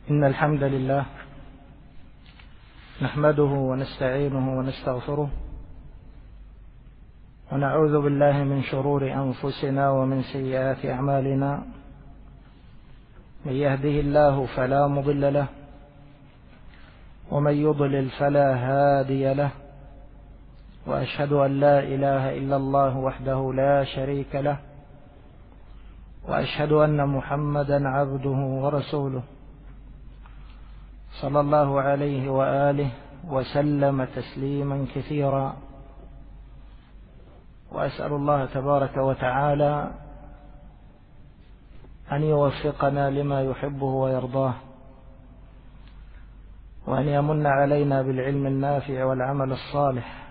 إن الحمد لله نحمده ونستعينه ونستغفره ونعوذ بالله من شرور أنفسنا ومن سيئات أعمالنا. من يهده الله فلا مضل له ومن يضلل فلا هادي له، وأشهد أن لا إله إلا الله وحده لا شريك له، وأشهد أن محمدا عبده ورسوله صلى الله عليه وآله وسلم تسليما كثيرا. وأسأل الله تبارك وتعالى أن يوفقنا لما يحبه ويرضاه، وأن يمن علينا بالعلم النافع والعمل الصالح،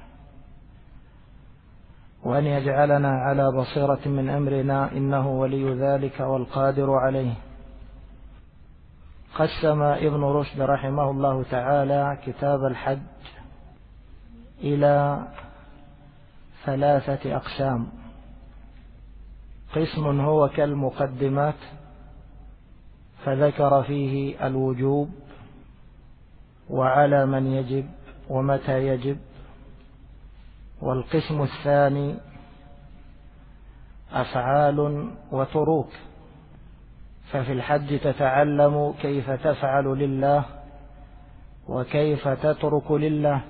وأن يجعلنا على بصيرة من أمرنا، إنه ولي ذلك والقادر عليه. قسم ابن رشد رحمه الله تعالى كتاب الحج إلى 3 أقسام. قسم هو كالمقدمات فذكر فيه الوجوب وعلى من يجب ومتى يجب. والقسم الثاني أفعال وتروك، ففي الحج تتعلم كيف تفعل لله وكيف تترك لله،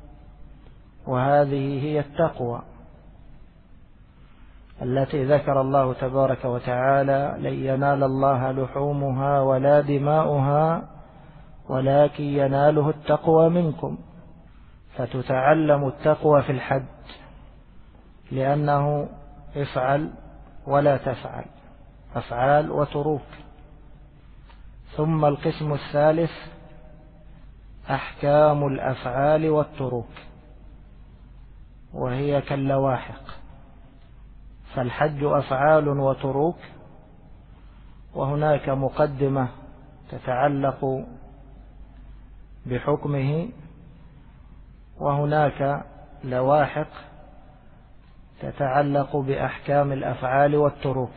وهذه هي التقوى التي ذكر الله تبارك وتعالى: لن ينال الله لحومها ولا دماؤها ولكن يناله التقوى منكم. فتتعلم التقوى في الحج، لأنه افعل ولا تفعل، أفعال وتروك. ثم القسم الثالث أحكام الأفعال والتروك، وهي كاللواحق. فالحج أفعال وتروك، وهناك مقدمة تتعلق بحكمه، وهناك لواحق تتعلق بأحكام الأفعال والتروك.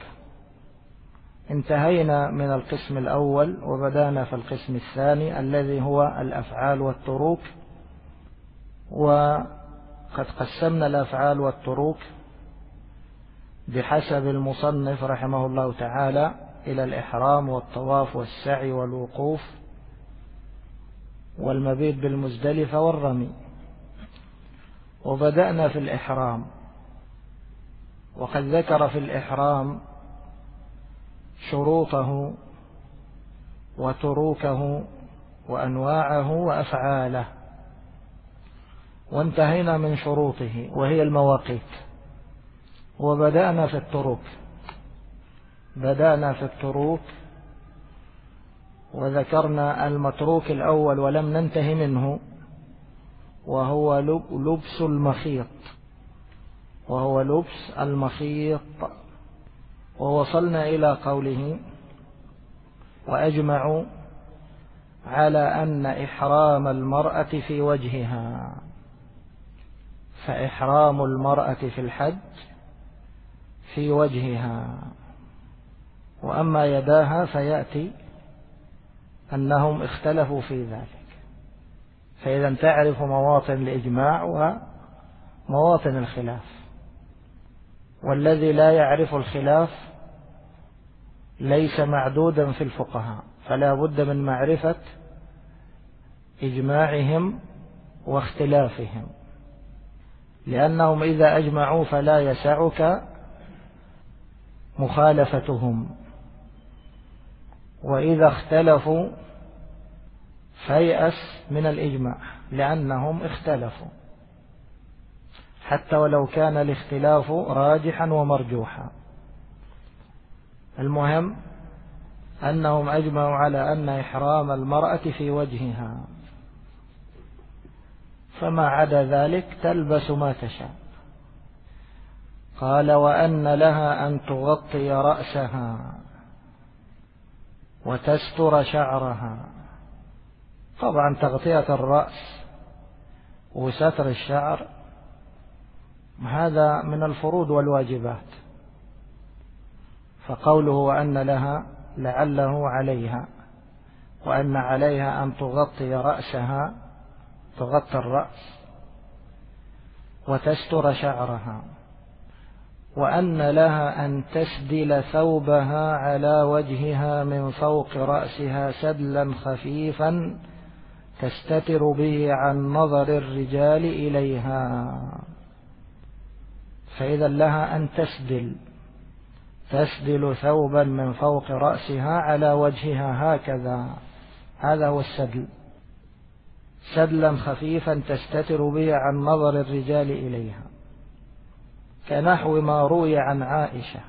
انتهينا من القسم الأول وبدأنا في القسم الثاني الذي هو الأفعال والتروك. وقد قسمنا الأفعال والتروك بحسب المصنف رحمه الله تعالى إلى الإحرام والطواف والسعي والوقوف والمبيت بالمزدلفة والرمي. وبدأنا في الإحرام، وقد ذكر في الإحرام شروطه وتروكه وأنواعه وأفعاله. وانتهينا من شروطه وهي المواقيت، وبدأنا في التروك. بدأنا في التروك وذكرنا المتروك الأول ولم ننتهي منه، وهو لبس المخيط، وهو لبس المخيط. ووصلنا إلى قوله: وأجمعوا على أن إحرام المرأة في وجهها. فإحرام المرأة في الحج في وجهها، وأما يداها فيأتي أنهم اختلفوا في ذلك. فإذا تعرف مواطن الإجماع ومواطن الخلاف، والذي لا يعرف الخلاف ليس معدودا في الفقهاء، فلا بد من معرفة إجماعهم واختلافهم، لأنهم إذا أجمعوا فلا يسعك مخالفتهم، وإذا اختلفوا فيأس من الإجماع لأنهم اختلفوا، حتى ولو كان الاختلاف راجحا ومرجوحا. المهم أنهم أجمعوا على أن إحرام المرأة في وجهها، فما عدا ذلك تلبس ما تشاء. قال: وأن لها أن تغطي رأسها وتستر شعرها. طبعا تغطية الرأس وستر الشعر هذا من الفروض والواجبات، فقوله وأن لها لعله عليها، وأن عليها أن تغطي رأسها، تغطي الرأس وتستر شعرها، وأن لها أن تسدل ثوبها على وجهها من فوق رأسها سدلا خفيفا تستتر به عن نظر الرجال إليها. فإذا لها أن تسدل ثوبا من فوق رأسها على وجهها هكذا، هذا هو السدل، سدلا خفيفا تستتر به عن نظر الرجال إليها، كنحو ما روي عن عائشة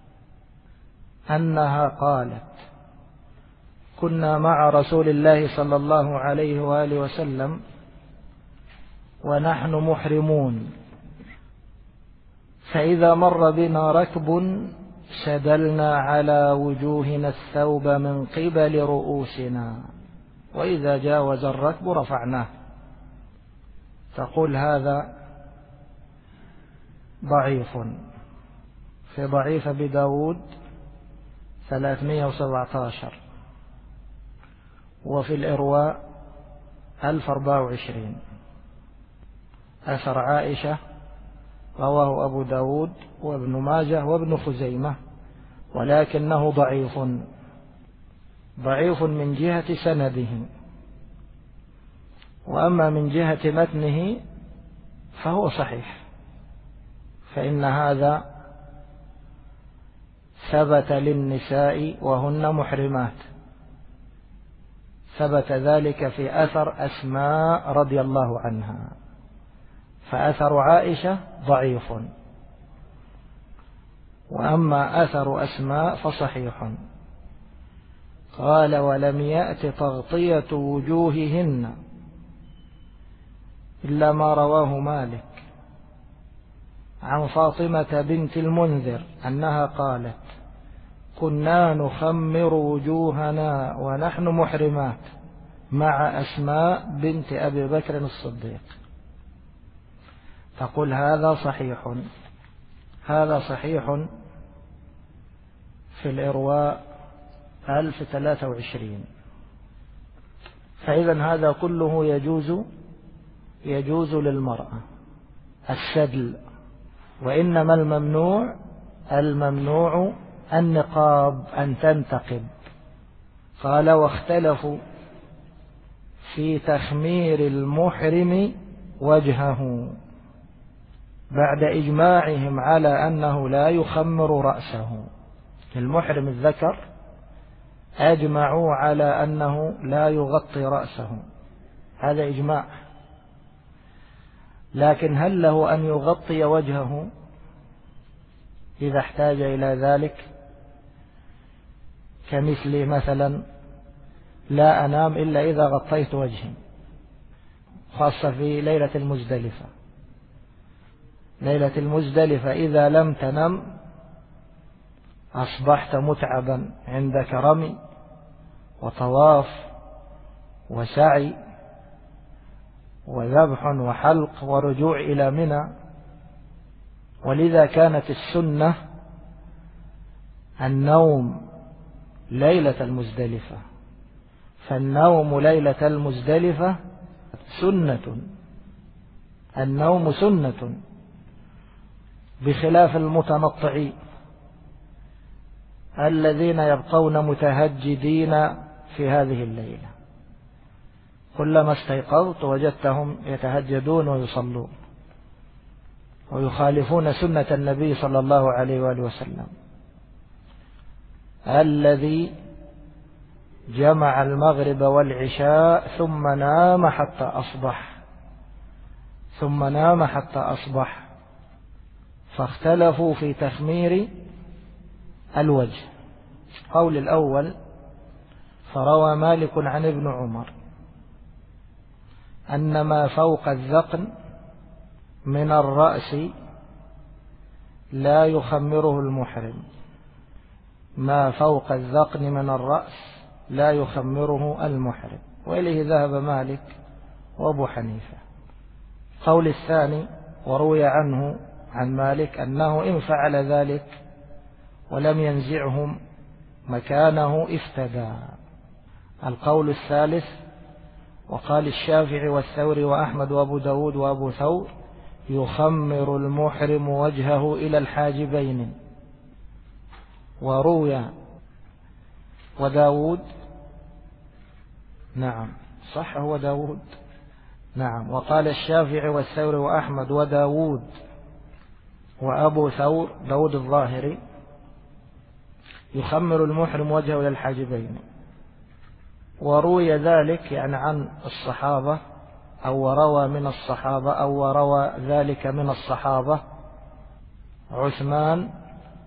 أنها قالت: كنا مع رسول الله صلى الله عليه وآله وسلم ونحن محرمون، فإذا مر بنا ركب سدلنا على وجوهنا الثوب من قبل رؤوسنا، وإذا جاوز الركب رفعناه. تقول هذا ضعيف، في ضعيف أبي داود 317، وفي الإرواء 1024. أثر عائشة رواه أبو داود وابن ماجه وابن خزيمة، ولكنه ضعيف من جهة سنده، وأما من جهة متنه فهو صحيح، فإن هذا ثبت للنساء وهن محرمات، ثبت ذلك في أثر أسماء رضي الله عنها، فأثر عائشة ضعيف، وأما أثر أسماء فصحيح. قال: ولم يأت تغطية وجوههن إلا ما رواه مالك عن فاطمة بنت المنذر أنها قالت: كنا نخمر وجوهنا ونحن محرمات مع أسماء بنت أبي بكر الصديق. تقول هذا صحيح في الإرواء 1023. فإذا هذا كله يجوز للمرأة السدل، وإنما الممنوع النقاب، أن تنتقب. قال: واختلفوا في تخمير المحرم وجهه، بعد إجماعهم على أنه لا يخمر رأسه. المحرم الذكر أجمعوا على أنه لا يغطي رأسه، هذا إجماع. لكن هل له أن يغطي وجهه إذا احتاج إلى ذلك؟ كمثل مثلا: لا أنام إلا إذا غطيت وجهي، خاصة في ليلة المزدلفة إذا لم تنم أصبحت متعبا، عندك رمي وطواف وسعي وذبح وحلق ورجوع إلى منى. ولذا كانت السنة النوم ليلة المزدلفة، فالنوم ليلة المزدلفة سنة، النوم سنة، بخلاف المتنطعين الذين يبقون متهجدين في هذه الليلة، كلما استيقظت وجدتهم يتهجدون ويصلون ويخالفون سنة النبي صلى الله عليه وآله وسلم الذي جمع المغرب والعشاء ثم نام حتى أصبح. فاختلفوا في تخمير الوجه. قول الأول: فروى مالك عن ابن عمر أن ما فوق الذقن من الرأس لا يخمره المحرم، ما فوق الذقن من الرأس لا يخمره المحرم، وإليه ذهب مالك وأبو حنيفة. قول الثاني: وروي عنه عن مالك أنه إن فعل ذلك ولم ينزعهم مكانه افتدى، القول الثالث: وقال الشافعي والثوري وأحمد وأبو داود وأبو ثور: يخمر المحرم وجهه إلى الحاجبين. وروي وداود، نعم صح هو داود، نعم. وقال الشافعي والثوري وأحمد وداود وأبو ثور، داود الظاهري: يخمر المحرم وجهه إلى الحاجبين. وروي ذلك يعني عن الصحابة، أو وروى من الصحابة، أو وروى ذلك من الصحابة عثمان،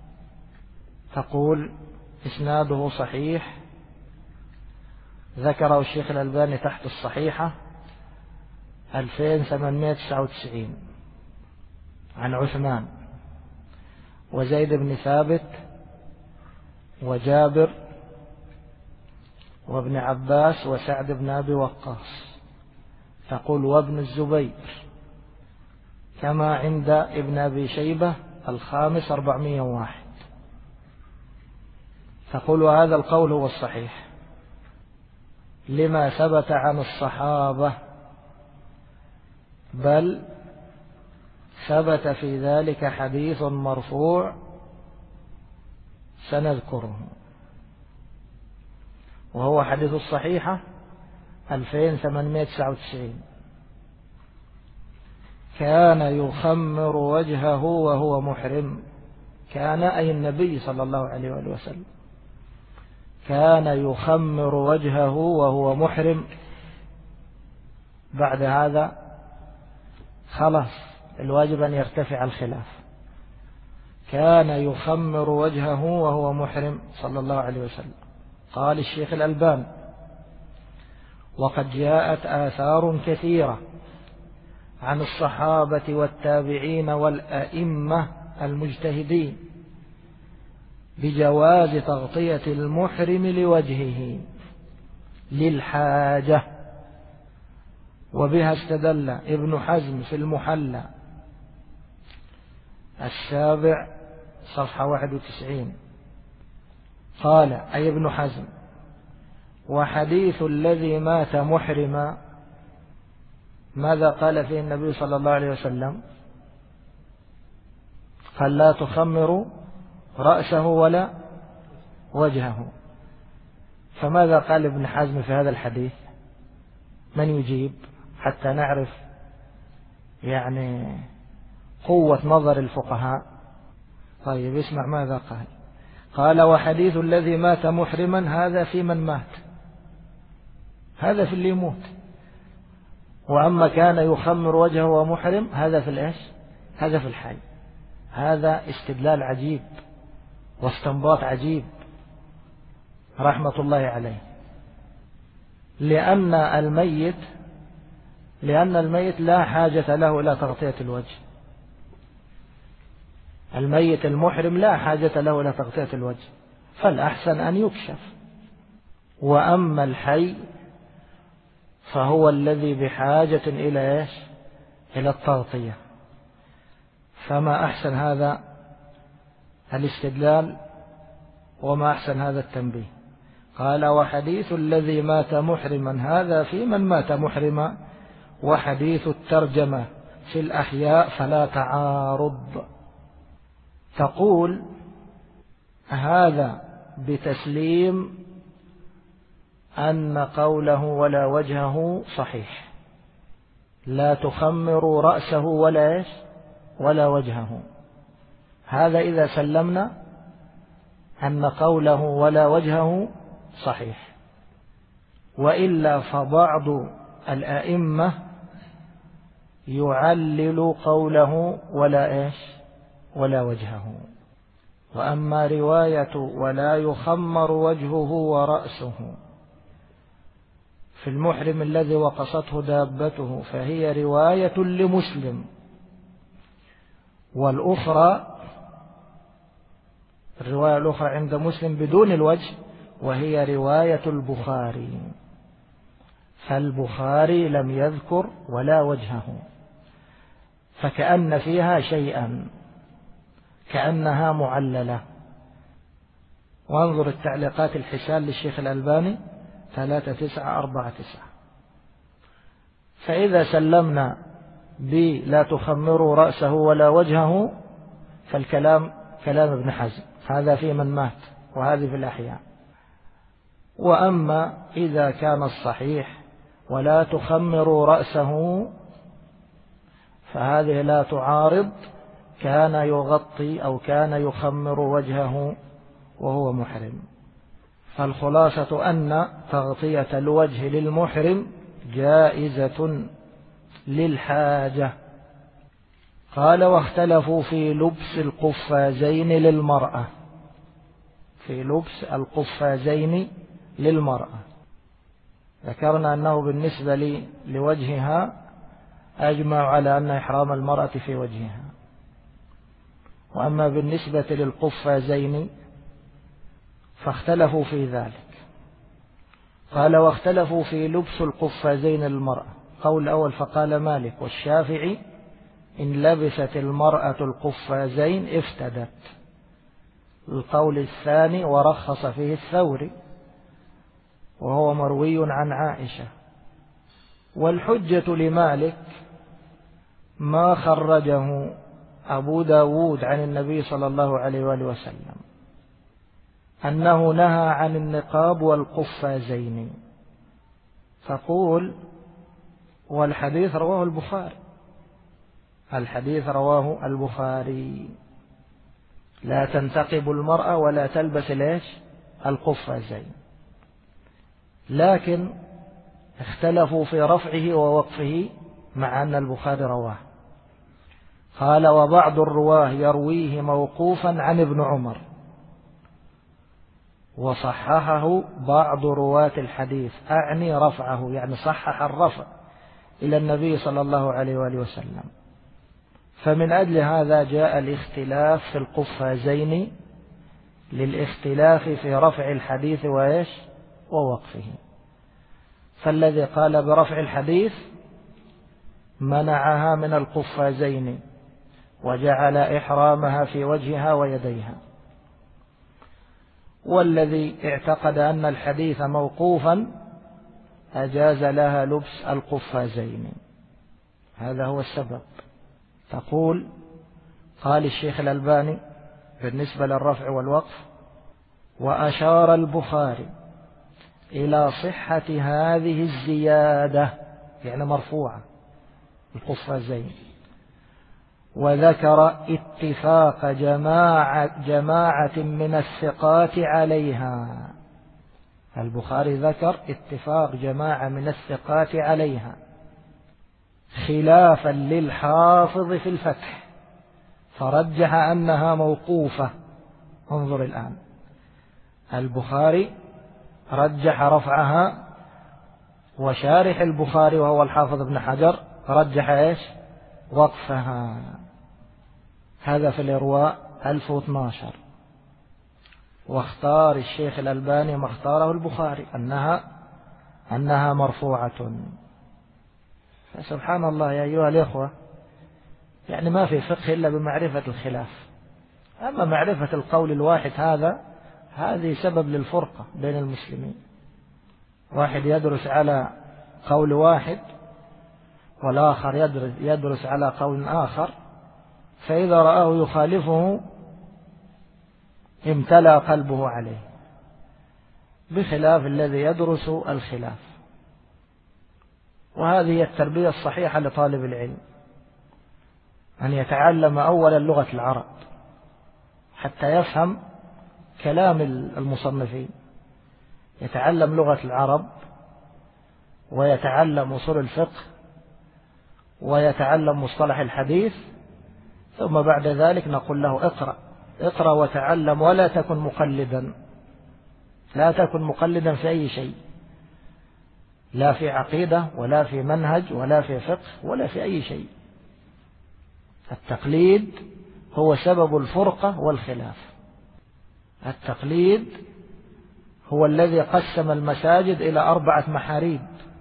تقول إسناده صحيح، ذكره الشيخ الألباني تحت الصحيحة 2899 عن عثمان وزيد بن ثابت وجابر وابن عباس وسعد بن أبي وقاص، تقول وابن الزبير، كما عند ابن أبي شيبة 401. تقول هذا القول هو الصحيح لما ثبت عن الصحابة، بل ثبت في ذلك حديث مرفوع سنذكره، وهو حديث الصحيحة 2899: كان يخمر وجهه وهو محرم. كان أي النبي صلى الله عليه وآله وسلم كان يخمر وجهه وهو محرم. بعد هذا خلاص الواجب أن يرتفع الخلاف. كان يخمر وجهه وهو محرم صلى الله عليه وسلم. قال الشيخ الألباني: وقد جاءت آثار كثيرة عن الصحابة والتابعين والأئمة المجتهدين بجواز تغطية المحرم لوجهه للحاجة، وبها استدل ابن حزم في المحلى 7 صفحة 91. قال أي ابن حزم: وحديث الذي مات محرما، ماذا قال فيه النبي صلى الله عليه وسلم؟ قال: لا تخمروا رأسه ولا وجهه. فماذا قال ابن حزم في هذا الحديث؟ من يجيب حتى نعرف يعني قوة نظر الفقهاء؟ طيب اسمع ماذا قال. قال: وحديث الذي مات محرما هذا في من مات، هذا في اللي يموت. وأما كان يخمر وجهه ومحرم هذا في الإيش؟ هذا في الحي. هذا استدلال عجيب واستنباط عجيب رحمة الله عليه. لأن الميت لا حاجة له إلى تغطية الوجه. الميت المحرم لا حاجة له إلى تغطية الوجه، فالأحسن أن يكشف. وأما الحي فهو الذي بحاجة إلى إيش؟ إلى التغطية. فما أحسن هذا الاستدلال وما أحسن هذا التنبيه. قال: وحديث الذي مات محرما هذا في من مات محرما، وحديث الترجمة في الأحياء فلا تعارض. تقول هذا بتسليم أن قوله ولا وجهه صحيح، لا تخمر رأسه ولا وجهه. هذا إذا سلمنا أن قوله ولا وجهه صحيح. وإلا فبعض الأئمة يعلل قوله ولا وجهه. وأما رواية ولا يخمر وجهه ورأسه في المحرم الذي وقصته دابته فهي رواية لمسلم، والأخرى الرواية الأخرى عند مسلم بدون الوجه وهي رواية البخاري، فالبخاري لم يذكر ولا وجهه، فكأن فيها شيئا كأنها معللة. وانظر التعليقات الحسان للشيخ الألباني 3 9 4 9. فإذا سلمنا لا تخمروا رأسه ولا وجهه فالكلام كلام ابن حزم، هذا في من مات وهذه في الأحياء. وأما إذا كان الصحيح ولا تخمروا رأسه فهذه لا تعارض كان يغطي أو كان يخمر وجهه وهو محرم. فالخلاصة أن تغطية الوجه للمحرم جائزة للحاجة. قال واختلفوا في لبس القفازين للمرأة، في لبس القفازين للمرأة. ذكرنا أنه بالنسبة لوجهها أجمع على أن إحرام المرأة في وجهها، وأما بالنسبة للقفازين فاختلفوا في ذلك. قال واختلفوا في لبس القفازين للمرأة. قول الأول فقال مالك والشافعي إن لبست المرأة القفازين افتدت. القول الثاني ورخص فيه الثوري وهو مروي عن عائشة. والحجة لمالك ما خرجه أبو داود عن النبي صلى الله عليه وآله وسلم أنه نهى عن النقاب والقفازين. تقول والحديث رواه البخاري، الحديث رواه البخاري لا تنتقب المرأة ولا تلبس ليش القفازين. لكن اختلفوا في رفعه ووقفه مع أن البخاري رواه. قال وبعض الرواه يرويه موقوفا عن ابن عمر، وصححه بعض رواة الحديث، أعني رفعه يعني صحح الرفع إلى النبي صلى الله عليه وآله وسلم. فمن أجل هذا جاء الاختلاف في القفازين للاختلاف في رفع الحديث وإيش ووقفه. فالذي قال برفع الحديث منعها من القفازين وجعل إحرامها في وجهها ويديها، والذي اعتقد أن الحديث موقوفا أجاز لها لبس القفازين. هذا هو السبب. تقول قال الشيخ الألباني بالنسبة للرفع والوقف وأشار البخاري إلى صحة هذه الزيادة يعني مرفوعة القفازين، وذكر اتفاق جماعة من الثقات عليها. البخاري ذكر اتفاق جماعة من الثقات عليها خلافا للحافظ في الفتح فرجح أنها موقوفة. انظر الآن، البخاري رجح رفعها، وشارح البخاري وهو الحافظ ابن حجر رجح ايش وقفها. هذا في الإرواء 1012. واختار الشيخ الألباني ما اختاره البخاري أنها مرفوعة. فسبحان الله يا أيها الإخوة، يعني ما في فقه إلا بمعرفة الخلاف. أما معرفة القول الواحد هذه سبب للفرقة بين المسلمين. واحد يدرس على قول واحد والآخر يدرس على قول آخر، فإذا رآه يخالفه امتلأ قلبه عليه، بخلاف الذي يدرس الخلاف. وهذه التربية الصحيحة لطالب العلم، أن يتعلم أولا لغة العرب حتى يفهم كلام المصنفين، يتعلم لغة العرب ويتعلم أصول الفقه ويتعلم مصطلح الحديث، ثم بعد ذلك نقول له اقرأ وتعلم ولا تكن مقلدا. لا تكن مقلدا في أي شيء، لا في عقيدة ولا في منهج ولا في فقه ولا في أي شيء. التقليد هو سبب الفرقة والخلاف. التقليد هو الذي قسم المساجد إلى 4 محاريب.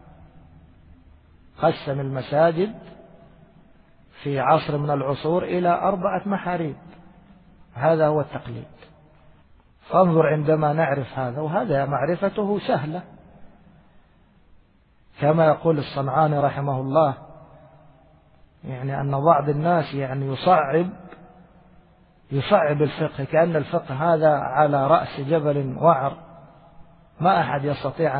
قسم المساجد في عصر من العصور إلى 4 محاريب. هذا هو التقليد. فانظر عندما نعرف هذا، وهذا معرفته سهلة كما يقول الصنعاني رحمه الله، يعني أن بعض الناس يعني يصعب الفقه، كأن الفقه هذا على رأس جبل وعر ما أحد يستطيع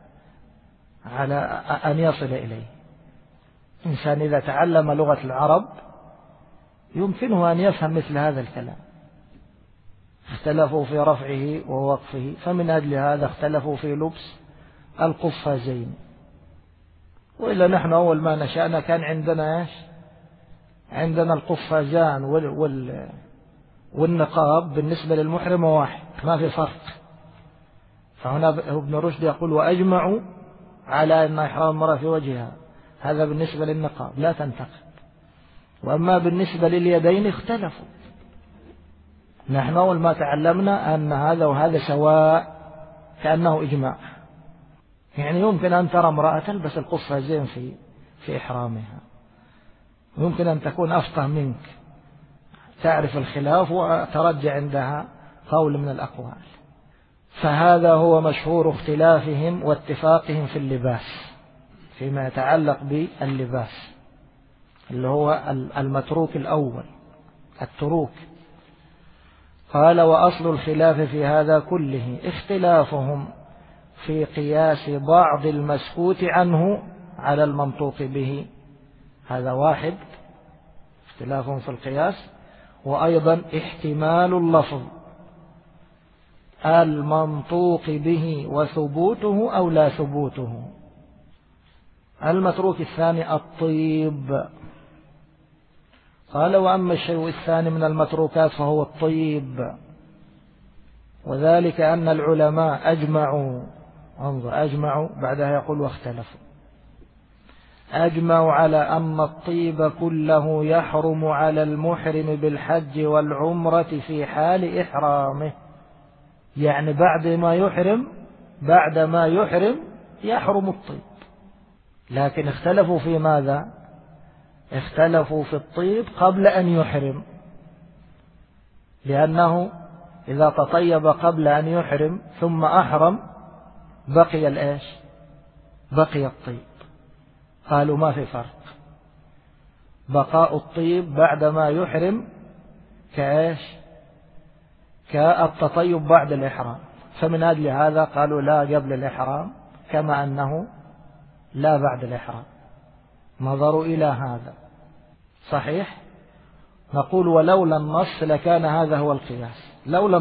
أن يصل إليه. إنسان إذا تعلم لغة العرب يمكنه أن يفهم مثل هذا الكلام. اختلفوا في رفعه ووقفه، فمن أجل هذا اختلفوا في لبس القفازين. وإلا نحن أول ما نشأنا كان عندنا عندنا القفازان والنقاب بالنسبة للمحرم واحد، ما في فرق. فهنا ابن رشد يقول وأجمعوا على أن إحرام المرأة في وجهها، هذا بالنسبة للنقاب لا تنتقد. وأما بالنسبة لليدين اختلفوا. نحن أول ما تعلمنا أن هذا وهذا سواء، كأنه إجماع. يعني يمكن أن ترى امرأة تلبس القفازين في إحرامها، يمكن أن تكون أفقه منك، تعرف الخلاف وترجع عندها قول من الأقوال. فهذا هو مشهور اختلافهم واتفاقهم في اللباس، فيما يتعلق باللباس اللي هو المتروك الأول، التروك. قال وأصل الخلاف في هذا كله اختلافهم في قياس بعض المسكوت عنه على المنطوق به. هذا واحد، اختلافهم في القياس. وأيضا احتمال اللفظ المنطوق به وثبوته أو لا ثبوته. المتروك الثاني الطيب. قال وأما الشيء الثاني من المتروكات فهو الطيب، وذلك أن العلماء أجمعوا بعدها يقول واختلفوا، أجمعوا على أن الطيب كله يحرم على المحرم بالحج والعمرة في حال إحرامه. يعني بعد ما يحرم يحرم الطيب. لكن اختلفوا في ماذا؟ اختلفوا في الطيب قبل أن يحرم، لأنه إذا تطيب قبل أن يحرم ثم أحرم بقي الطيب. قالوا ما في فرق، بقاء الطيب بعدما يحرم كالتطيب بعد الإحرام. فمن أجل هذا قالوا لا قبل الإحرام كما أنه لا بعد الإحرام. نظروا إلى هذا صحيح. نقول ولولا النص لكان هذا هو القياس. لولا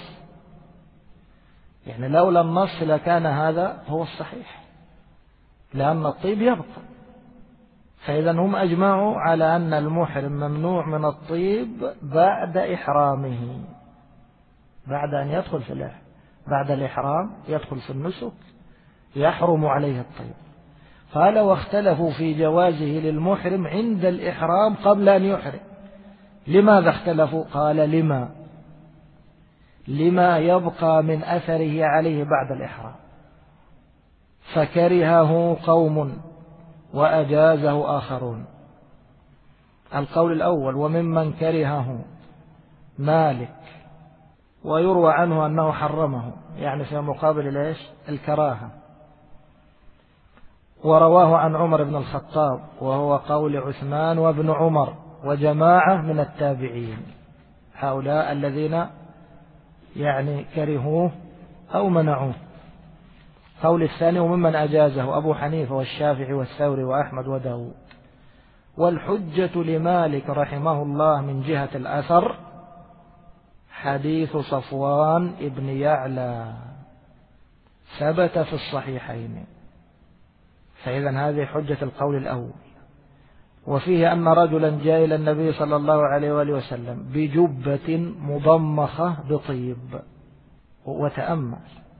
النص لكان هذا هو الصحيح، لأن الطيب يبقى. فإذا هم أجمعوا على أن المحرم ممنوع من الطيب بعد إحرامه، بعد أن يدخل بعد الإحرام يدخل في النسك يحرم عليه الطيب. قال واختلفوا في جوازه للمحرم عند الإحرام قبل أن يحرم. لماذا اختلفوا؟ قال لما يبقى من أثره عليه بعد الإحرام، فكرهه قوم وأجازه آخرون. القول الأول وممن كرهه مالك، ويروى عنه أنه حرمه، يعني في مقابل الكراهة. ورواه عن عمر بن الخطاب، وهو قول عثمان وابن عمر وجماعة من التابعين، هؤلاء الذين يعني كرهوه أو منعوه. قول الثاني وممن أجازه أبو حنيفة والشافعي والثوري وأحمد وداود. والحجة لمالك رحمه الله من جهة الأثر حديث صفوان ابن يعلى ثبت في الصحيحين، فإذا هذه حجة القول الأول. وفيه أن رجلا جاء إلى النبي صلى الله عليه وآله وسلم بجبة مضمخة بطيب. وتأمل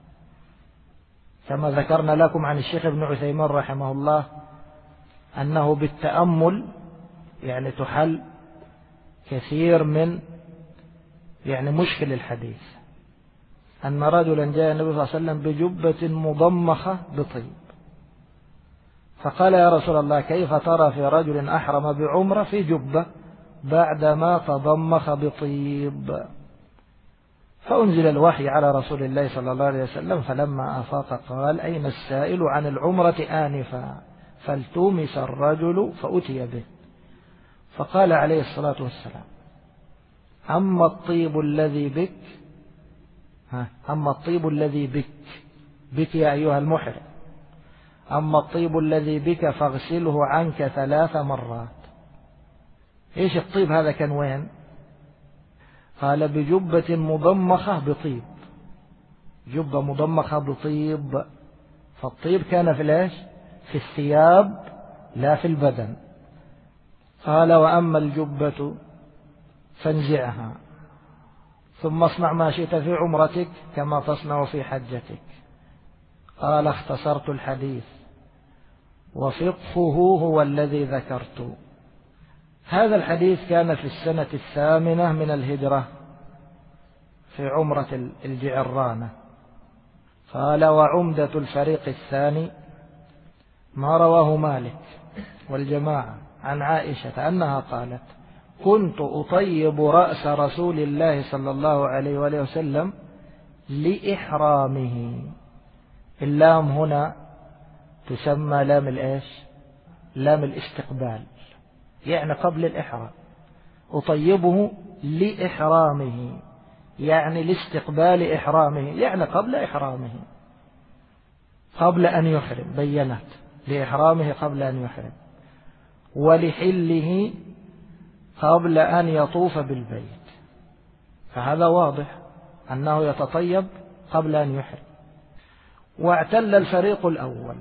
كما ذكرنا لكم عن الشيخ ابن عثيمين رحمه الله أنه بالتأمل يعني تحل كثير من يعني مشكل الحديث. أن رجلا جاء النبي صلى الله عليه وسلم بجبة مضمخة بطيب، فقال يا رسول الله كيف ترى في رجل أحرم بعمرة في جبة بعدما تضمخ بطيب؟ فأنزل الوحي على رسول الله صلى الله عليه وسلم، فلما أفاق قال: أين السائل عن العمرة آنفا؟ فالتمس الرجل فأتي به، فقال عليه الصلاة والسلام: أما الطيب الذي بك، أما الطيب الذي بك يا أيها المحرم، أما الطيب الذي بك فاغسله عنك 3 مرات. إيش الطيب هذا كان وين؟ قال: بجبة مضمخة بطيب، جبة مضمخة بطيب. فالطيب كان في الإيش؟ في الثياب لا في البدن. قال: وأما الجبة فانزعها ثم اصنع ما شئت في عمرتك كما تصنع في حجتك. قال: اختصرت الحديث وفقهه هو الذي ذكرت. هذا الحديث كان في السنة 8 من الهجرة في عمرة الجعرانة. قال: وعمدة الفريق الثاني ما رواه مالك والجماعة عن عائشة أنها قالت: كنت أطيب رأس رسول الله صلى الله عليه وآله وسلم لإحرامه. اللام هنا تسمى لام الإيش؟ لام الاستقبال، يعني قبل الإحرام. أطيبه لإحرامه يعني لاستقبال إحرامه، يعني قبل إحرامه، قبل أن يحرم. بينت لإحرامه قبل أن يحرم، ولحله قبل أن يطوف بالبيت. فهذا واضح أنه يتطيب قبل أن يحرم. واعتل الفريق الأول،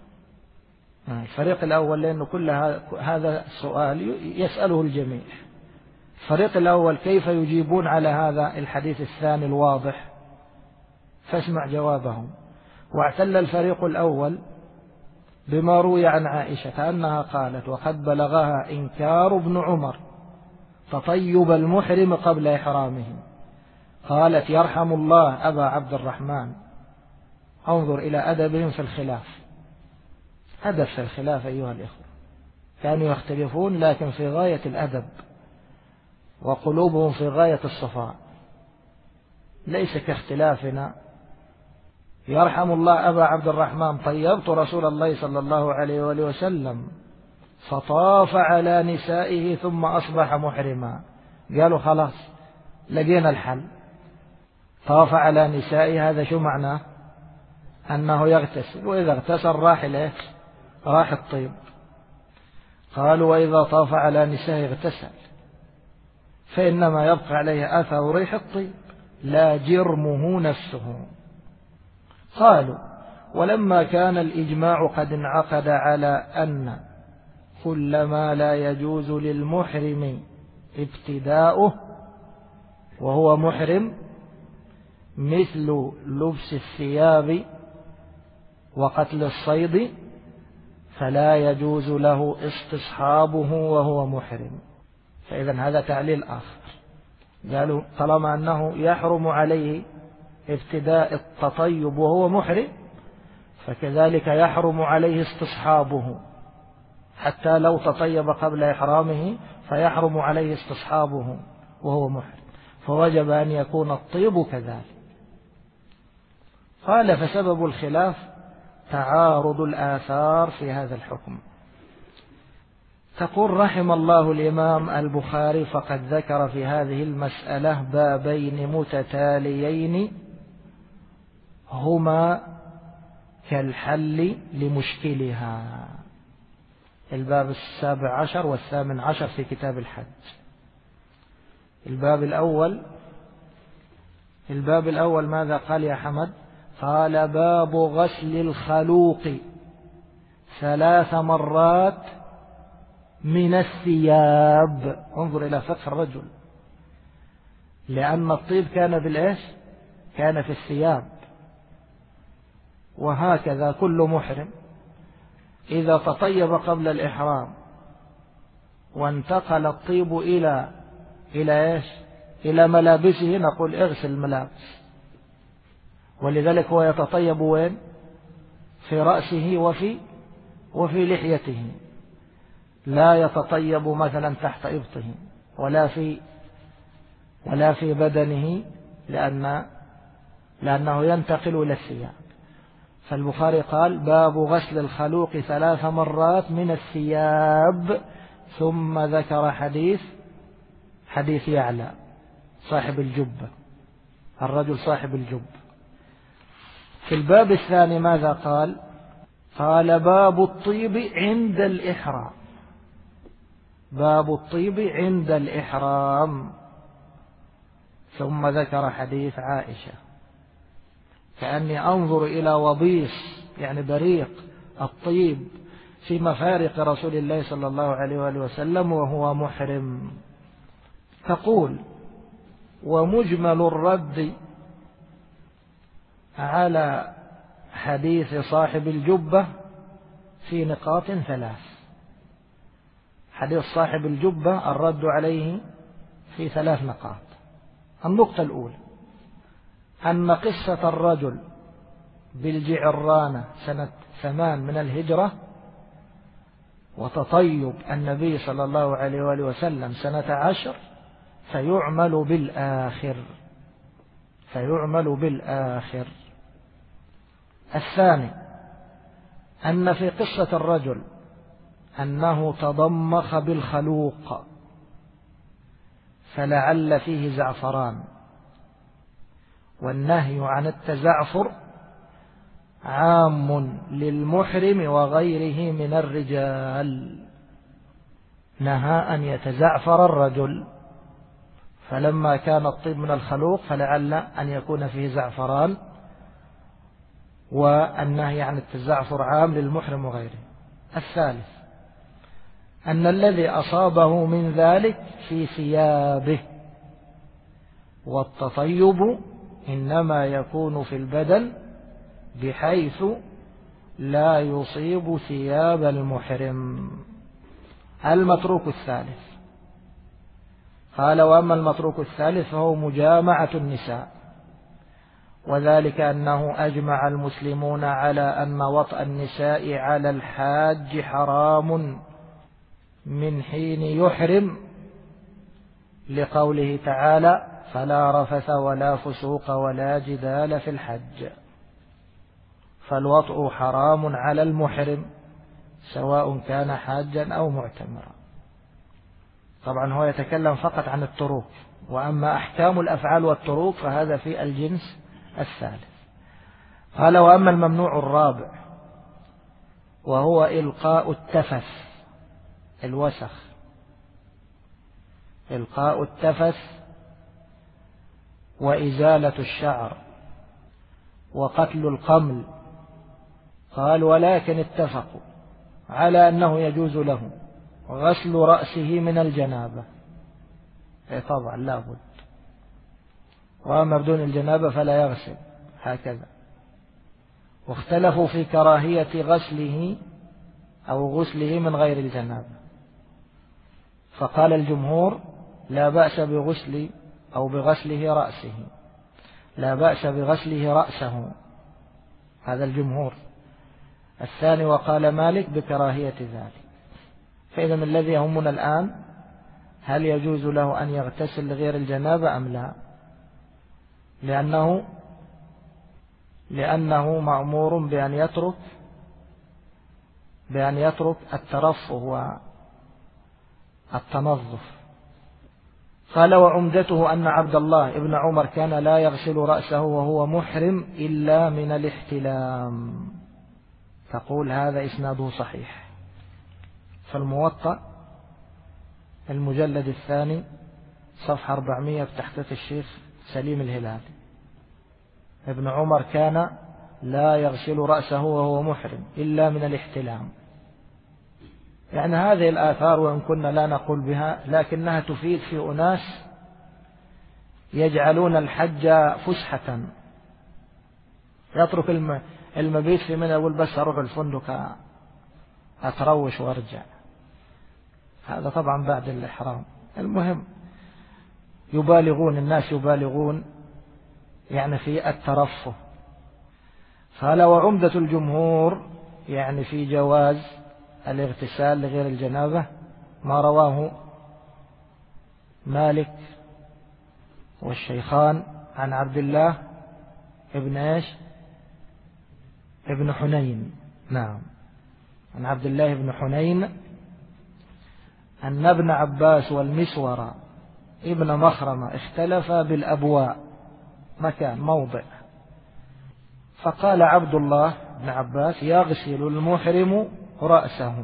الفريق الأول لأنه كل هذا السؤال يسأله الجميع. الفريق الأول كيف يجيبون على هذا الحديث الثاني الواضح؟ فاسمع جوابهم. واعتل الفريق الأول بما روي عن عائشة أنها قالت: وقد بلغها إنكار ابن عمر تطيب المحرم قبل إحرامه. قالت: يرحم الله أبا عبد الرحمن. انظر إلى أدبهم في الخلاف. أدب في الخلاف أيها الإخوة، كانوا يختلفون لكن في غاية الأدب، وقلوبهم في غاية الصفاء، ليس كاختلافنا. يرحم الله أبا عبد الرحمن: طيبت رسول الله صلى الله عليه وآله وسلم فطاف على نسائه ثم أصبح محرما. قالوا خلاص لقينا الحل. طاف على نسائه هذا شو معناه؟ أنه يغتسل، وإذا اغتسل راح إليه؟ راح الطيب. قالوا: وإذا طاف على نسائه اغتسل فإنما يبقى عليه أثر ريح الطيب لا جرمه نفسه. قالوا: ولما كان الإجماع قد انعقد على أن كل ما لا يجوز للمحرم ابتداؤه وهو محرم مثل لبس الثياب وقتل الصيد فلا يجوز له استصحابه وهو محرم. فإذا هذا تعليل آخر. قالوا طالما أنه يحرم عليه ابتداء التطيب وهو محرم فكذلك يحرم عليه استصحابه، حتى لو تطيب قبل إحرامه فيحرم عليه استصحابه وهو محرم، فوجب أن يكون الطيب كذلك. قال: فسبب الخلاف تعارض الآثار في هذا الحكم. تقول رحم الله الإمام البخاري فقد ذكر في هذه المسألة بابين متتاليين هما كالحل لمشكلها، الباب 17 و18 في كتاب الحج. الباب الأول ماذا قال يا حمد؟ قال: باب غسل الخلوق 3 مرات من الثياب. انظر إلى فقه الرجل، لأن الطيب كان بالإيش؟ كان في الثياب. وهكذا كل محرم إذا تطيب قبل الإحرام وانتقل الطيب إلى إيش؟ إلى ملابسه، نقول اغسل الملابس. ولذلك هو يتطيب وين؟ في رأسه وفي لحيته، لا يتطيب مثلا تحت إبطه ولا في بدنه لأنه ينتقل إلى الثياب. فالبخاري قال باب غسل الخلوق 3 مرات من الثياب، ثم ذكر حديث يعلى صاحب الجبة، الرجل صاحب الجب. في الباب الثاني ماذا قال؟ قال باب الطيب عند الإحرام، باب الطيب عند الإحرام، ثم ذكر حديث عائشة كأني أنظر إلى وبيص يعني بريق الطيب في مفارق رسول الله صلى الله عليه وآله وسلم وهو محرم. تقول ومجمل الرد على حديث صاحب الجبة في نقاط 3. حديث صاحب الجبة الرد عليه في 3 نقاط. النقطة الأولى أن قصة الرجل بالجعرانة سنة 8 من الهجرة وتطيب النبي صلى الله عليه وآله وسلم سنة 10 فيعمل بالآخر. الثاني أن في قصة الرجل أنه تضمخ بالخلوق فلعل فيه زعفران، والنهي عن التزعفر عام للمحرم وغيره من الرجال، نهى أن يتزعفر الرجل، فلما كان الطيب من الخلوق فلعل أن يكون فيه زعفران، والنهي عن التزعفر عام للمحرم وغيره. الثالث أن الذي أصابه من ذلك في ثيابه، والتطيب إنما يكون في البدن بحيث لا يصيب ثياب المحرم. المتروك الثالث قال وأما المتروك الثالث فهو مجامعة النساء، وذلك أنه أجمع المسلمون على أن وطأ النساء على الحاج حرام من حين يحرم، لقوله تعالى فلا رفث ولا فسوق ولا جدال في الحج، فالوطء حرام على المحرم سواء كان حاجا أو معتمرا. طبعا هو يتكلم فقط عن التروك، وأما أحكام الأفعال والتروك فهذا في الجنس الثالث. قال وأما الممنوع الرابع وهو إلقاء التفث الوسخ، إلقاء التفث وإزالة الشعر وقتل القمل. قال ولكن اتفقوا على أنه يجوز له غسل رأسه من الجنابة، طبعا لا بد، وأما بدون الجنابة فلا يغسل هكذا. واختلفوا في كراهية غسله أو غسله من غير الجنابة، فقال الجمهور لا بأس بغسل أو بغسله رأسه، لا بأس بغسله رأسه، هذا الجمهور. الثاني وقال مالك بكراهية ذلك. فإذا الذي يهمنا الآن هل يجوز له أن يغتسل لغير الجنابة أم لا؟ لأنه مأمور بأن يترك الترفه والتنظف. قال وعمدته أن عبد الله ابن عمر كان لا يغسل رأسه وهو محرم إلا من الاحتلام. تقول هذا إسناده صحيح. فالموطأ المجلد الثاني صفحة 400 بتحقيق الشيخ سليم الهلالي، ابن عمر كان لا يغسل رأسه وهو محرم إلا من الاحتلام. يعني هذه الآثار وإن كنا لا نقول بها لكنها تفيد في أناس يجعلون الحج فسحة، يترك المبيت في منى يقول بس أروح الفندق أتروش وارجع، هذا طبعا بعد الإحرام. المهم الناس يبالغون يعني في الترفه. قال وعمدة الجمهور يعني في جواز الاغتسال لغير الجنابة ما رواه مالك والشيخان عن عبد الله ابن إيش؟ ابن حنين. نعم، عن عبد الله بن حنين أن ابن عباس والمسور ابن مخرمة اختلفا بالأبواء، مكان موضع، فقال عبد الله بن عباس يغسل المحرم رأسه،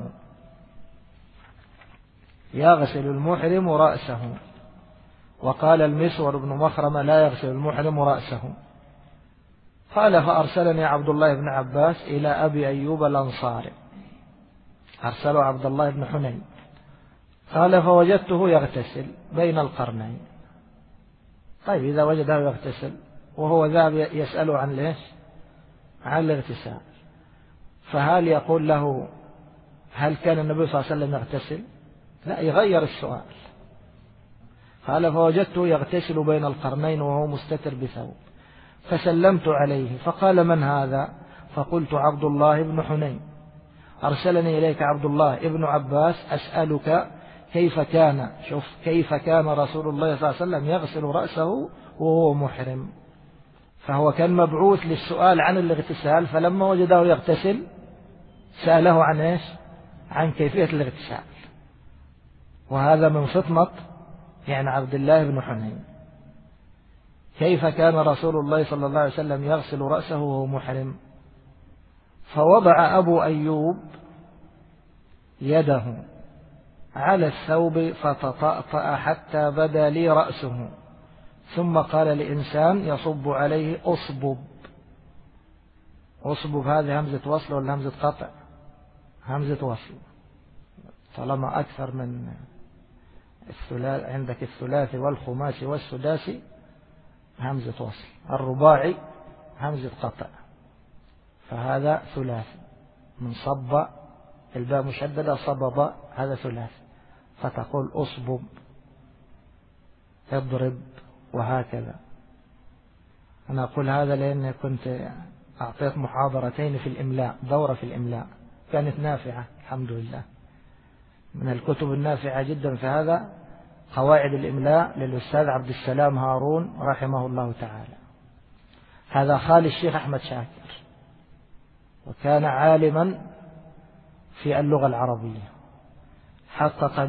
يغسل المحرم رأسه، وقال المسور بن مخرمة لا يغسل المحرم رأسه. قال فأرسلني عبد الله بن عباس إلى أبي أيوب الأنصاري، أرسله عبد الله بن حنين، قال فوجدته يغتسل بين القرنين. طيب إذا وجده يغتسل وهو ذهب يسأله عن ليش؟ عن الاغتسال، فهل يقول له هل كان النبي صلى الله عليه وسلم يغتسل؟ لا، يغير السؤال. قال فوجدته يغتسل بين القرنين وهو مستتر بثوب، فسلمت عليه فقال من هذا؟ فقلت عبد الله بن حنين، أرسلني إليك عبد الله ابن عباس أسألك كيف كان، شوف، كيف كان رسول الله صلى الله عليه وسلم يغسل رأسه وهو محرم. فهو كان مبعوث للسؤال عن الاغتسال، فلما وجده يغتسل سأله عن إيش؟ عن كيفية الاغتسال. وهذا من فطنة يعني عبد الله بن حنين. كيف كان رسول الله صلى الله عليه وسلم يغسل رأسه وهو محرم؟ فوضع أبو أيوب يده على الثوب فتطأطأ حتى بدا لي رأسه، ثم قال لإنسان يصب عليه أصبب. أصبب هذه همزة وصل ولا همزة قطع؟ همزة وصل، طالما أكثر من عندك الثلاثي والخماسي والسداسي همزة وصل، الرباعي همزة قطع، فهذا ثلاثي. من صب الباء مشددة، صبب، هذا ثلاثي، فتقول أصبب، اضرب، وهكذا. أنا أقول هذا لأن كنت أعطيت محاضرتين في الإملاء، دورة في الإملاء كانت نافعة الحمد لله، من الكتب النافعة جدا في هذا قواعد الإملاء للأستاذ عبد السلام هارون رحمه الله تعالى. هذا خال الشيخ أحمد شاكر، وكان عالما في اللغة العربية، حقق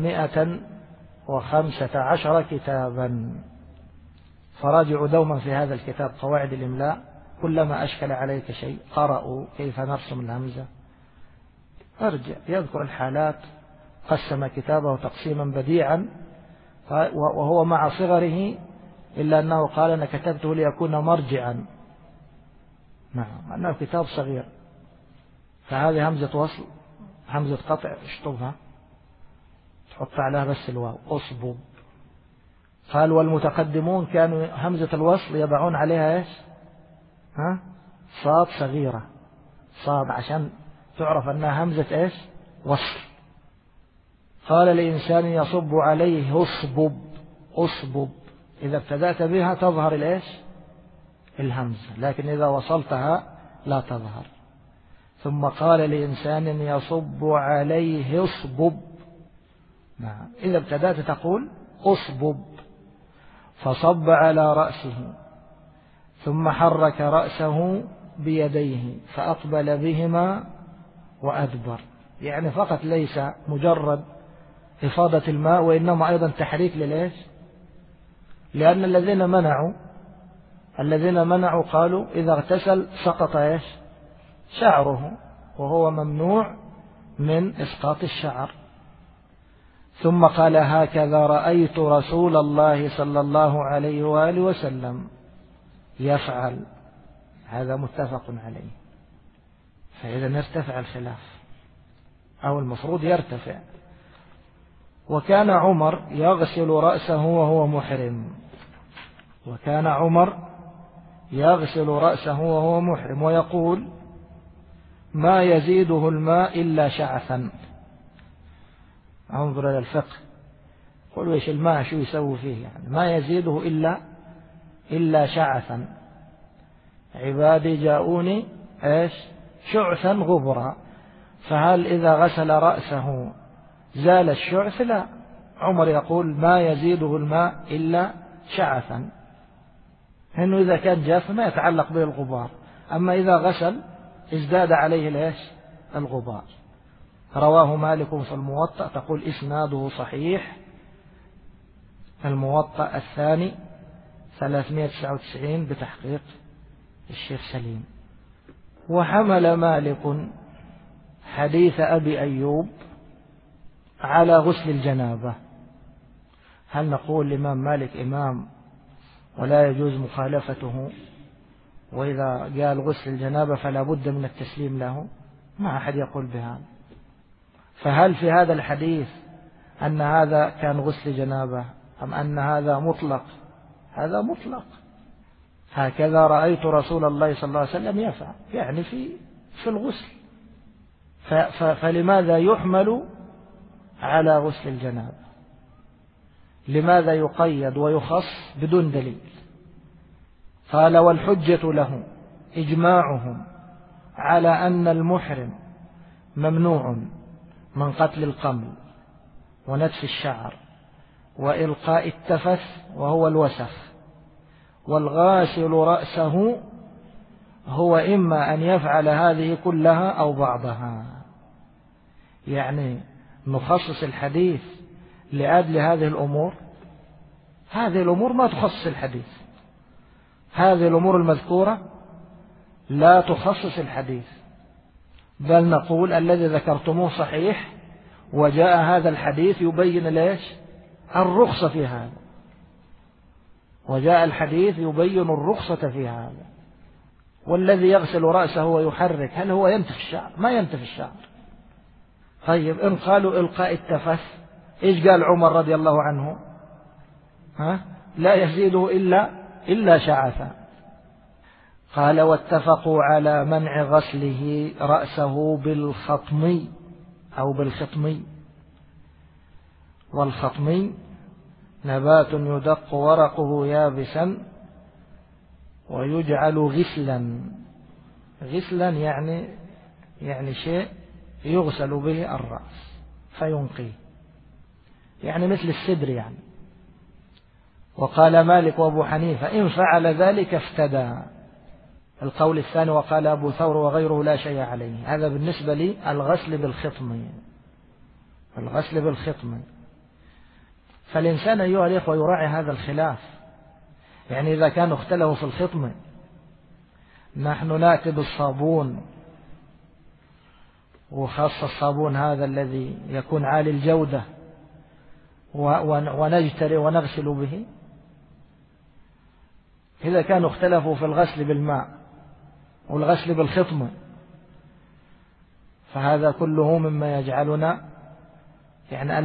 115 كتابا. فراجعوا دوما في هذا الكتاب قواعد الإملاء، كلما أشكل عليك شيء قرأوا كيف نرسم الهمزة، ارجع يذكر الحالات. قسم كتابه تقسيما بديعا، وهو مع صغره إلا أنه قال أنا كتبته ليكون مرجعا، نعم، أنه كتاب صغير. فهذه همزة وصل، همزة قطع اشطبها، تحط عليها بس الواو، أصبب. قال والمتقدمون كانوا همزة الوصل يضعون عليها ايش؟ صاد صغيرة، صاد عشان تعرف أنها همزة ايش؟ وصل. قال لإنسان يصب عليه أصبب، أصبب، إذا ابتدأت بها تظهر الايش؟ الهمزة، لكن إذا وصلتها لا تظهر. ثم قال لإنسان يصب عليه أصبب، نعم، إذا ابتدأت تقول أصبب. فصب على رأسه ثم حرك رأسه بيديه فأقبل بهما وأدبر، يعني فقط ليس مجرد إفاضة الماء، وإنما أيضا تحريك للإيش؟ لأن الذين منعوا قالوا إذا اغتسل سقط إيش؟ شعره، وهو ممنوع من إسقاط الشعر. ثم قال هكذا رأيت رسول الله صلى الله عليه وآله وسلم يفعل، هذا متفق عليه. فإذا يرتفع الخلاف، أو المفروض يرتفع. وكان عمر يغسل رأسه وهو محرم، وكان عمر يغسل رأسه وهو محرم، ويقول ما يزيده الماء إلا شعثا. انظر إلى الفقه، قلوا إيش الماء شو يسوي فيه؟ يعني ما يزيده إلا شعثا. عبادي جاءوني إيش؟ شعثا غبرا. فهل إذا غسل رأسه زال الشعث؟ لا، عمر يقول ما يزيده الماء إلا شعثا. إنه إذا كان جاف ما يتعلق به الغبار، أما إذا غسل ازداد عليه الغبار. رواه مالك في الموطأ، تقول إسناده صحيح، الموطأ الثاني 399 بتحقيق الشيخ سليم. وحمل مالك حديث أبي أيوب على غسل الجنابة. هل نقول الإمام مالك إمام ولا يجوز مخالفته، وإذا قال غسل الجنابة فلا بد من التسليم له؟ ما أحد يقول بهذا. فهل في هذا الحديث أن هذا كان غسل جنابة أم أن هذا مطلق؟ هذا مطلق، هكذا رأيت رسول الله صلى الله عليه وسلم يفعل، يعني في الغسل. فلماذا يحمل على غسل الجنابة؟ لماذا يقيد ويخص بدون دليل؟ قال والحجة له إجماعهم على أن المحرم ممنوع من قتل القمل ونتف الشعر وإلقاء التفث وهو الوسخ، والغاسل رأسه هو إما أن يفعل هذه كلها أو بعضها. يعني نخصص الحديث لأجل هذه الأمور؟ هذه الأمور ما تخصص الحديث، هذه الأمور المذكورة لا تخصص الحديث، بل نقول الذي ذكرتموه صحيح، وجاء هذا الحديث يبين ليش الرخصة في هذا، وجاء الحديث يبين الرخصة في هذا. والذي يغسل رأسه ويحرك هل هو ينتف الشعر؟ ما ينتف الشعر. طيب إن قالوا إلقاء التفث، إيش قال عمر رضي الله عنه؟ لا يزيده إلا شعثا. قال واتفقوا على منع غسله رأسه بالخطمي أو بالخطمي، والخطمي نبات يدق ورقه يابسا ويجعل غسلا. غسلا يعني شيء يغسل به الرأس فينقيه، يعني مثل السدر يعني. وقال مالك وأبو حنيفة إن فعل ذلك افتدى. القول الثاني وقال أبو ثور وغيره لا شيء عليه. هذا بالنسبة لي الغسل بالخطم، الغسل بالخطم. فالإنسان أيها الإخوة يراعي هذا الخلاف، يعني إذا كانوا اختلفوا في الخطم، نحن نأتي بالصابون، وخاصة الصابون هذا الذي يكون عالي الجودة، ونجتري ونغسل به. إذا كانوا اختلفوا في الغسل بالماء والغسل بالخطم، فهذا كله مما يجعلنا يعني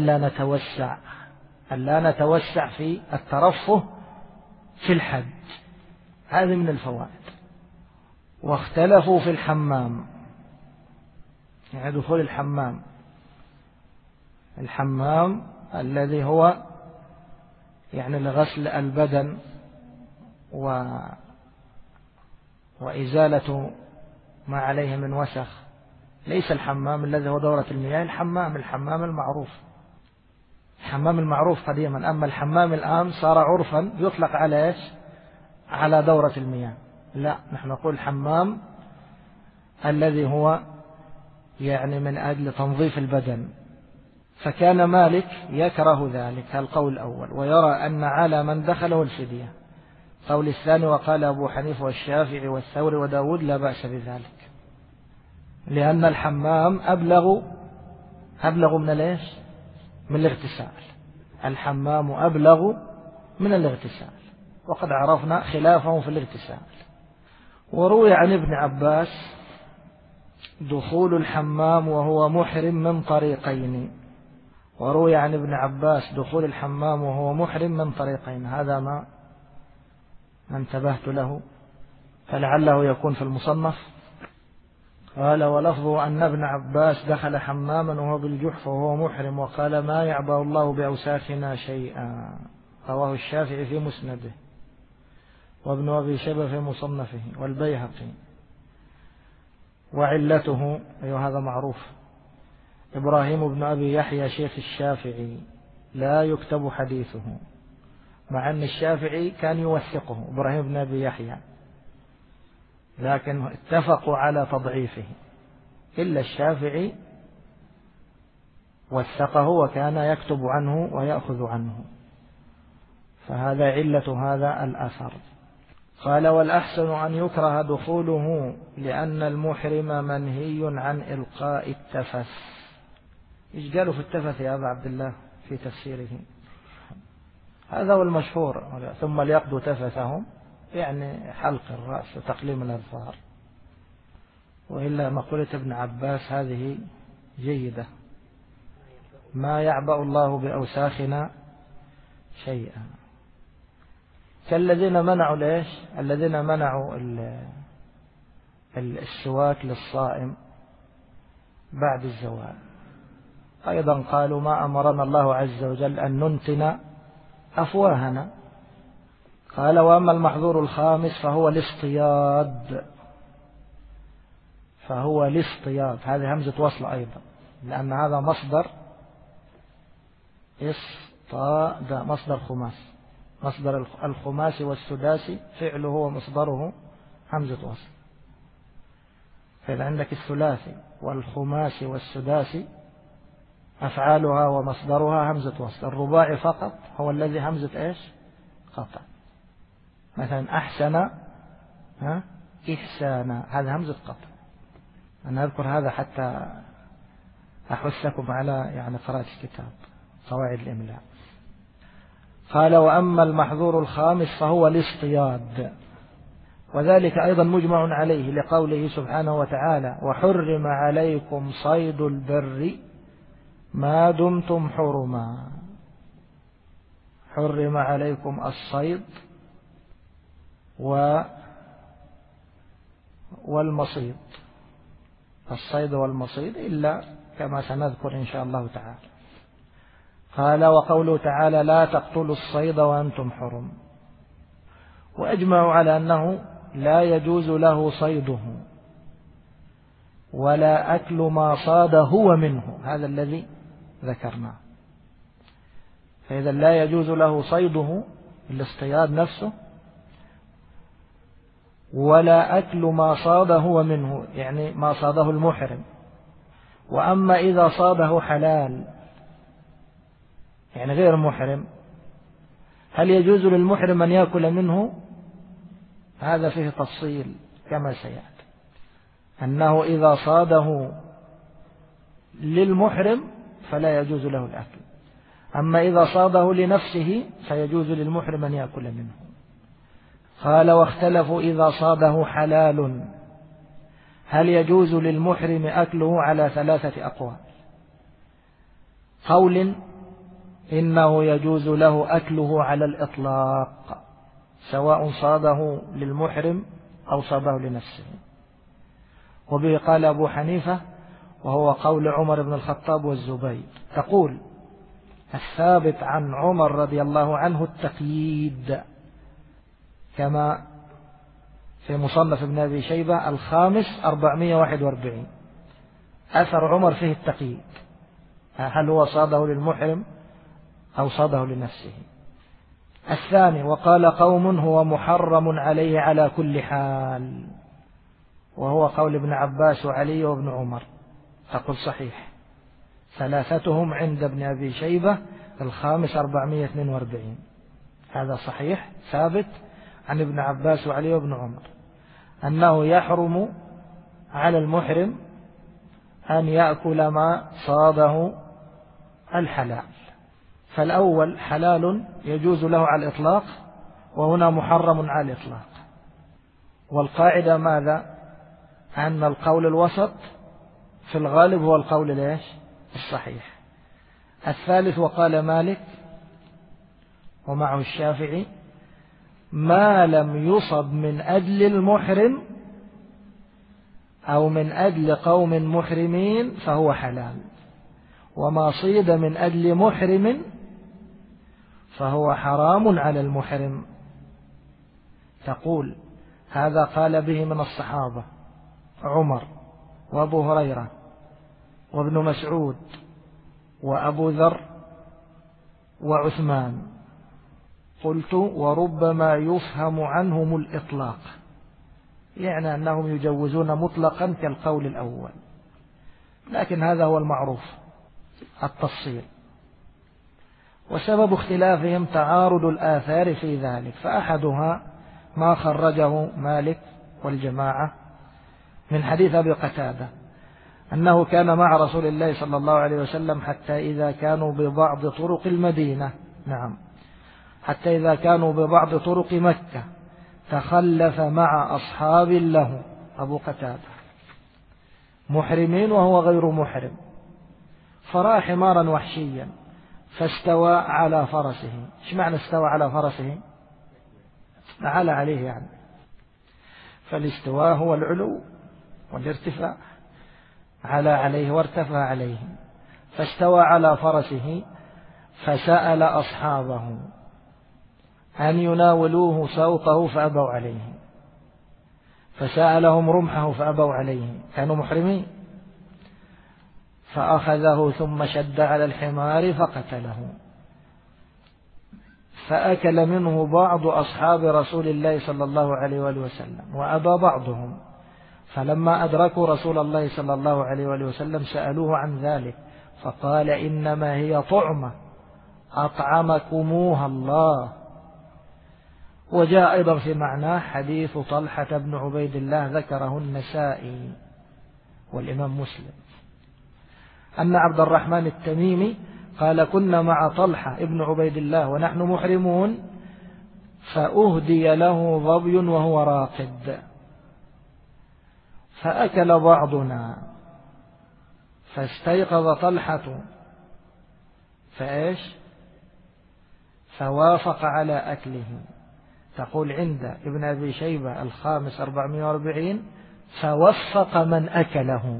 ألا نتوسع في الترفه في الحج. هذه من الفوائد. واختلفوا في الحمام، يعني دخول الحمام الذي هو يعني لغسل البدن وإزالة ما عليه من وسخ، ليس الحمام الذي هو دورة المياه، الحمام المعروف، الحمام المعروف قديما. أما الحمام الآن صار عرفا يطلق على إيش؟ على دورة المياه. لا، نحن نقول الحمام الذي هو يعني من أجل تنظيف البدن. فكان مالك يكره ذلك، القول الأول، ويرى أن على من دخله الفدية. القول الثاني وقال أبو حنيفة والشافعي والثوري وداود لا بأس بذلك، لأن الحمام أبلغ من الإيش؟ من الاغتسال. الحمام أبلغ من الاغتسال، وقد عرفنا خلافهم في الاغتسال. وروي عن ابن عباس دخول الحمام وهو محرم من طريقين، وروي عن ابن عباس دخول الحمام وهو محرم من طريقين. هذا ما انتبهت له، فلعله يكون في المصنف. قال ولفظه أن ابن عباس دخل حماما وهو بالجحف وهو محرم، وقال ما يعبأ الله بأوساخنا شيئا. رواه الشافعي في مسنده، وابن أبي شيبة في مصنفه، والبيهقي. وعلته هذا معروف، إبراهيم بن أبي يحيى شيخ الشافعي لا يكتب حديثه، مع أن الشافعي كان يوثقه إبراهيم بن أبي يحيى، لكن اتفقوا على تضعيفه، إلا الشافعي وثقه وكان يكتب عنه ويأخذ عنه، فهذا علة هذا الأثر. قال: والأحسن أن يكره دخوله لأن المحرم منهي عن إلقاء التفث. إيش قالوا في التفث يا أبا عبد الله في تفسيره؟ هذا هو المشهور: ثم ليقضوا تفثهم، يعني حلق الرأس وتقليم الأظفار. وإلا مقولة ابن عباس هذه جيدة: ما يعبأ الله بأوساخنا شيئا. كالذين منعوا ليش؟ الذين منعوا السواك للصائم بعد الزوال، أيضا قالوا: ما أمرنا الله عز وجل أن ننتن أفواهنا. قال: وأما المحظور الخامس فهو الاصطياد. فهو الاصطياد، هذه همزة وصل أيضا، لأن هذا مصدر اصطاد، مصدر خماس، مصدر الخماس والسداسي فعله ومصدره همزة وصل. فإذا عندك الثلاثي والخماسي والسداسي أفعالها ومصدرها همزة وصل. الرباعي فقط هو الذي همزة إيش؟ قطع. مثلا أحسن إحسانا، هذا همزة قطع. أنا أذكر هذا حتى أحثكم على يعني قراءة الكتاب، قواعد الإملاء. قال: وأما المحظور الخامس فهو الاصطياد، وذلك أيضا مجمع عليه لقوله سبحانه وتعالى: وحرم عليكم صيد البر ما دمتم حرما. حرم عليكم الصيد والمصيد، الصيد والمصيد، إلا كما سنذكر إن شاء الله تعالى. قال: وقوله تعالى: لا تقتلوا الصيد وأنتم حرم. وأجمعوا على أنه لا يجوز له صيده ولا أكل ما صاد هو منه، هذا الذي ذكرناه. فإذا لا يجوز له صيده، الاصطياد نفسه، ولا أكل ما صاده هو منه، يعني ما صاده المحرم. وأما إذا صاده حلال، يعني غير محرم، هل يجوز للمحرم أن يأكل منه؟ هذا فيه تفصيل كما سيأتي، أنه إذا صاده للمحرم فلا يجوز له الأكل، أما إذا صاده لنفسه فيجوز للمحرم أن يأكل منه. قال: واختلفوا إذا صاده حلال هل يجوز للمحرم أكله على 3 أقوال. قول: إنه يجوز له أكله على الإطلاق سواء صاده للمحرم أو صاده لنفسه، وبه قال أبو حنيفة، وهو قول عمر بن الخطاب والزبير. تقول: الثابت عن عمر رضي الله عنه التقييد، كما في مصنف ابن أبي شيبة الخامس 441. أثر عمر فيه التقييد، هل هو صاده للمحرم أو صاده لنفسه. الثاني: وقال قوم هو محرم عليه على كل حال، وهو قول ابن عباس وعلي وابن عمر. أقول صحيح، 3 عند ابن أبي شيبة الخامس 442، هذا صحيح ثابت عن ابن عباس وعلي وابن عمر أنه يحرم على المحرم أن يأكل ما صاده الحلال. فالأول حلال يجوز له على الإطلاق، وهنا محرم على الإطلاق. والقاعدة ماذا؟ أن القول الوسط في الغالب هو القول ليش؟ الصحيح. الثالث: وقال مالك ومعه الشافعي: ما لم يصب من أجل المحرم أو من أجل قوم محرمين فهو حلال، وما صيد من أجل محرم فهو حرام على المحرم. تقول: هذا قال به من الصحابة عمر وأبو هريرة وابن مسعود وأبو ذر وعثمان. قلت وربما يفهم عنهم الإطلاق، يعني أنهم يجوزون مطلقا كالقول الأول، لكن هذا هو المعروف التفصيل. وسبب اختلافهم تعارض الآثار في ذلك، فأحدها ما خرجه مالك والجماعة من حديث أبي قتادة أنه كان مع رسول الله صلى الله عليه وسلم حتى إذا كانوا ببعض طرق المدينة، نعم، حتى إذا كانوا ببعض طرق مكة تخلف مع أصحاب له أبو قتادة محرمين وهو غير محرم، فرأى حمارا وحشيا فاستوى على فرسه. ايش معنى استوى على فرسه؟ على عليه يعني، فالاستواء هو العلو والارتفاع، على عليه وارتفع عليه، فاستوى على فرسه فسأل أصحابه أن يناولوه سوطه فأبوا عليه، فسألهم رمحه فأبوا عليه، كانوا محرمين، فأخذه ثم شد على الحمار فقتله، فأكل منه بعض أصحاب رسول الله صلى الله عليه وآله وسلم وأبى بعضهم، فلما أدركوا رسول الله صلى الله عليه وآله وسلم سألوه عن ذلك فقال إنما هي طعمة أطعمكموها الله. وجاء أيضا في معناه حديث طلحة بن عبيد الله ذكره النسائي والإمام مسلم أن عبد الرحمن التميمي قال كنا مع طلحة ابن عبيد الله ونحن محرمون فأهدي له ظبي وهو راقد، فأكل بعضنا فاستيقظ طلحة فإيش فوافق على أكله. تقول عند ابن أبي شيبة الخامس 440 فوفق من أكله،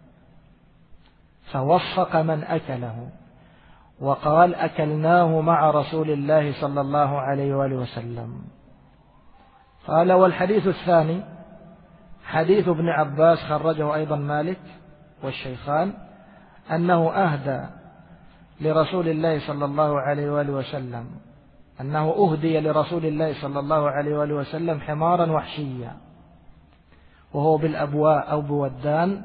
فوفق من أكله، وقال أكلناه مع رسول الله صلى الله عليه وآله وسلم. قال والحديث الثاني حديث ابن عباس خرجه أيضا مالك والشيخان أنه أهدى لرسول الله صلى الله عليه وآله وسلم، أنه أهدي لرسول الله صلى الله عليه وآله وسلم حمارا وحشيا وهو بالأبواء أو بودان،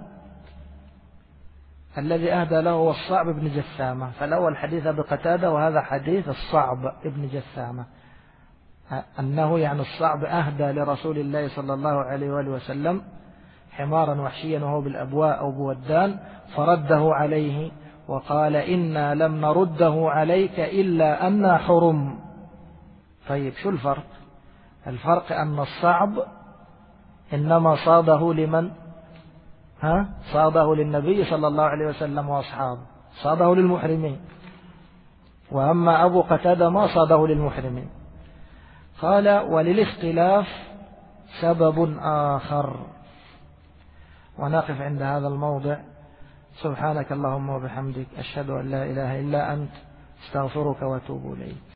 الذي أهدى له هو الصعب بن جثامة، فالأول حديث أبي قتادة وهذا حديث الصعب بن جثامة، أنه يعني الصعب أهدى لرسول الله صلى الله عليه وآله وسلم حمارا وحشيا وهو بالأبواء أو بودان فرده عليه وقال إنا لم نرده عليك إلا أن حرم. طيب شو الفرق؟ الفرق أن الصعب إنما صاده لمن؟ صاده للنبي صلى الله عليه وسلم وأصحابه، صاده للمحرمين، وأما أبو قتادة ما صاده للمحرمين. قال وللاختلاف سبب آخر. ونقف عند هذا الموضع. سبحانك اللهم وبحمدك أشهد أن لا إله إلا أنت استغفرك وأتوب إليك.